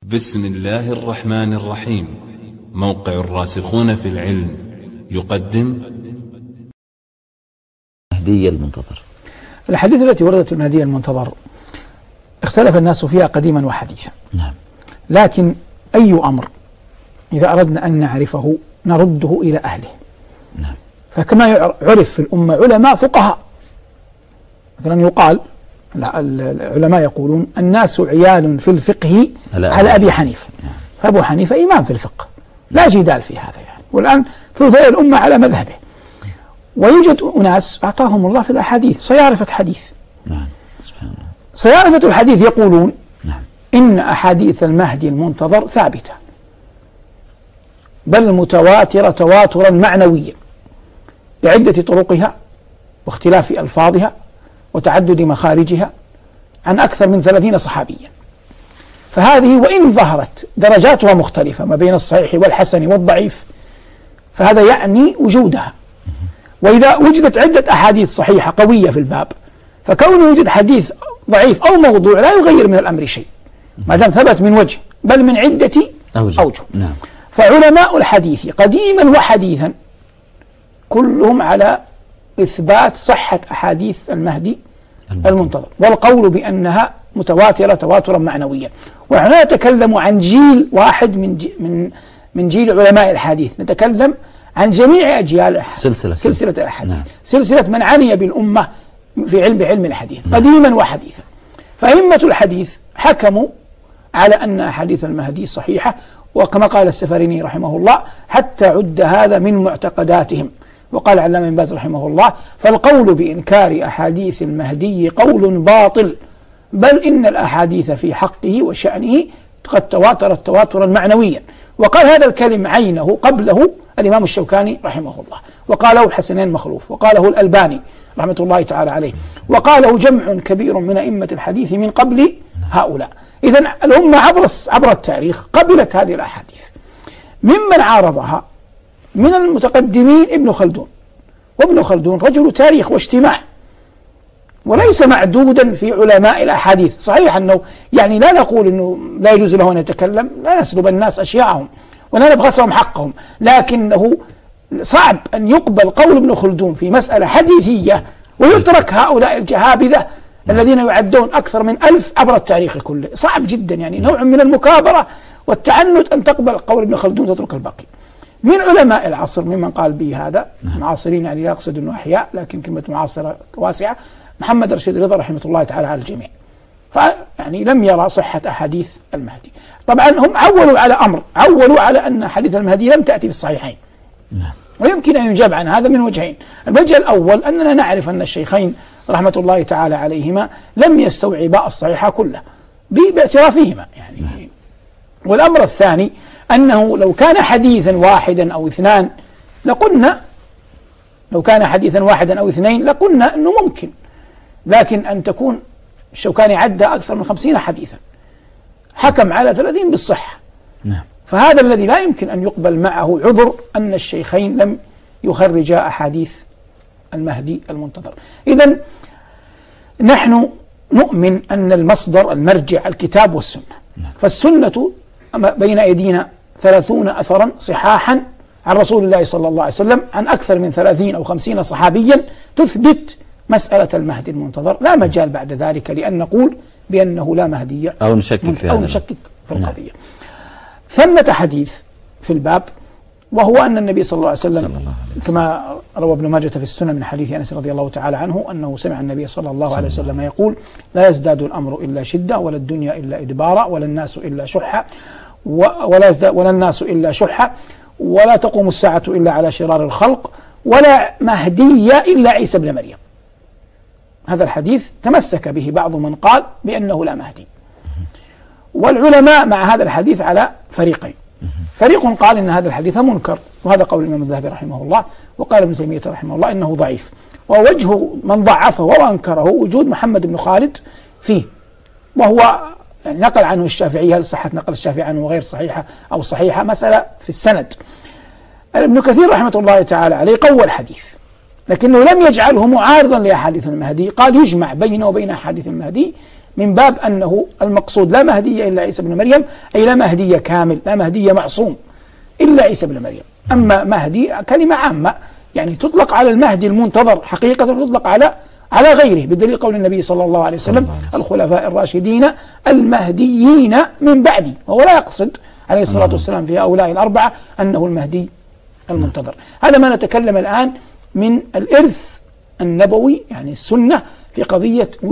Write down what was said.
بسم الله الرحمن الرحيم. موقع الراسخون في العلم يقدم المهدي المنتظر. الحديث التي وردت المهدي المنتظر اختلف الناس فيها قديما وحديثا. نعم. لكن أي أمر إذا أردنا أن نعرفه نرده إلى أهله. نعم. فكما عرف في الأمة علماء فقهاء، مثلا يقال العلماء يقولون الناس عيال في الفقه على أبي حنيفة. نعم. فأبو حنيفة إمام في الفقه، لا جدال في هذا يعني. والآن ثلثي الأمة على مذهبه، ويوجد أناس أعطاهم الله في الأحاديث صيارفة حديث. نعم. سبحان الله. صيارفة الحديث يقولون نعم. إن أحاديث المهدي المنتظر ثابتة، بل متواترة تواترا معنويا بعدة طرقها واختلاف ألفاظها وتعدد مخارجها عن أكثر من 30 صحابيا. فهذه وإن ظهرت درجاتها مختلفة ما بين الصحيح والحسن والضعيف، فهذا يعني وجودها. وإذا وجدت عدة أحاديث صحيحة قوية في الباب، فكونه يوجد حديث ضعيف أو موضوع لا يغير من الأمر شيء ما دام ثبت من وجه بل من عدة أوجه. نعم. فعلماء الحديث قديما وحديثا كلهم على إثبات صحة أحاديث المهدي المنتظر والقول بأنها متواترة تواترا معنويا. ونحن لا نتكلم عن جيل واحد من جيل علماء الحديث، نتكلم عن جميع أجيال سلسلة الحديث. نعم. سلسلة من عني بالأمة في علم الحديث. نعم. قديما وحديثا. فأئمة الحديث حكموا على أن أحاديث المهدي صحيحة، وكما قال السفاريني رحمه الله حتى عد هذا من معتقداتهم. وقال علامة بن باز رحمه الله: فالقول بإنكار أحاديث المهدي قول باطل، بل إن الأحاديث في حقه وشأنه قد تواترت تواترا معنويا. وقال هذا الكلم عينه قبله الإمام الشوكاني رحمه الله، وقاله حسنين مخلوف، وقاله الألباني رحمة الله تعالى عليه، وقاله جمع كبير من أئمة الحديث من قبل هؤلاء. إذن الأمة عبر التاريخ قبلت هذه الأحاديث. ممن عارضها من المتقدمين ابن خلدون، وابن خلدون رجل تاريخ واجتماع وليس معدودا في علماء الأحاديث. صحيح أنه يعني لا نقول أنه لا يجوز له أن يتكلم، لا نسلب الناس أشياءهم ولا نبخسهم حقهم، لكنه صعب أن يقبل قول ابن خلدون في مسألة حديثية ويترك هؤلاء الجهابذة الذين يعدون أكثر من 1000 عبر التاريخ كله. صعب جدا، يعني نوع من المكابرة والتعنت أن تقبل قول ابن خلدون وتترك الباقي. من علماء العصر ممن قال به هذا معاصرين، يعني لا يقصد أنه أحياء لكن كلمة معاصرة واسعة، محمد رشيد رضا رحمة الله تعالى على الجميع. فيعني لم يرى صحة أحاديث المهدي. طبعا هم عولوا على أن حديث المهدي لم تأتي في الصحيحين. ويمكن أن يجاب عن هذا من وجهين. الوجه الأول أننا نعرف أن الشيخين رحمة الله تعالى عليهما لم يستوعبا الصحيحة كله باعترافهما يعني. والأمر الثاني أنه لو كان حديثا واحدا أو اثنان لقلنا، لو كان حديثا واحدا أو اثنين لقلنا أنه ممكن، لكن أن تكون الشوكاني عدى أكثر من 50 حديثا، حكم على 30 بالصحة. نعم. فهذا الذي لا يمكن أن يقبل معه عذر أن الشيخين لم يخرجا أحاديث المهدي المنتظر. إذن نحن نؤمن أن المصدر المرجع الكتاب والسنة. نعم. فالسنة بين أيدينا 30 أثرا صحاحا عن رسول الله صلى الله عليه وسلم عن أكثر من 30 أو 50 صحابيا تثبت مسألة المهدي المنتظر. لا مجال بعد ذلك لأن نقول بأنه لا مهدي أو نشكك في القضية. ثمة حديث في الباب، وهو أن النبي صلى الله عليه وسلم كما روى ابن ماجة في السنن من حديث أنس رضي الله تعالى عنه أنه سمع النبي صلى الله عليه وسلم يقول: لا يزداد الأمر إلا شدة، ولا الدنيا إلا إدبارا، ولا الناس إلا شحا، ولا الناس إلا شحا، ولا تقوم الساعة إلا على شرار الخلق، ولا مهدي إلا عيسى بن مريم. هذا الحديث تمسك به بعض من قال بأنه لا مهدي. والعلماء مع هذا الحديث على فريقين. فريق قال إن هذا الحديث منكر، وهذا قول الإمام الذهبي رحمه الله، وقال ابن تيمية رحمه الله إنه ضعيف، ووجه من ضعفه وأنكره وجود محمد بن خالد فيه، وهو يعني نقل عنه الشافعي. هل صحة نقل الشافعي عنه غير صحيحة أو صحيحة مسألة في السند. ابن كثير رحمة الله تعالى عليه قوى الحديث، لكنه لم يجعله معارضا لأحاديث المهدي، قال يجمع بينه وبين أحاديث المهدي من باب أنه المقصود لا مهدي إلا عيسى بن مريم، أي لا مهدي كامل، لا مهدي معصوم إلا عيسى بن مريم. أما مهدي كلمة عامة يعني تطلق على المهدي المنتظر حقيقة، وتطلق على غيره، بدليل قول النبي صلى الله عليه وسلم الخلفاء الراشدين المهديين من بعدي، وهو لا يقصد عليه الصلاة والسلام في هؤلاء الأربعة أنه المهدي المنتظر. هذا ما نتكلم الآن من الإرث النبوي، يعني السنة في قضية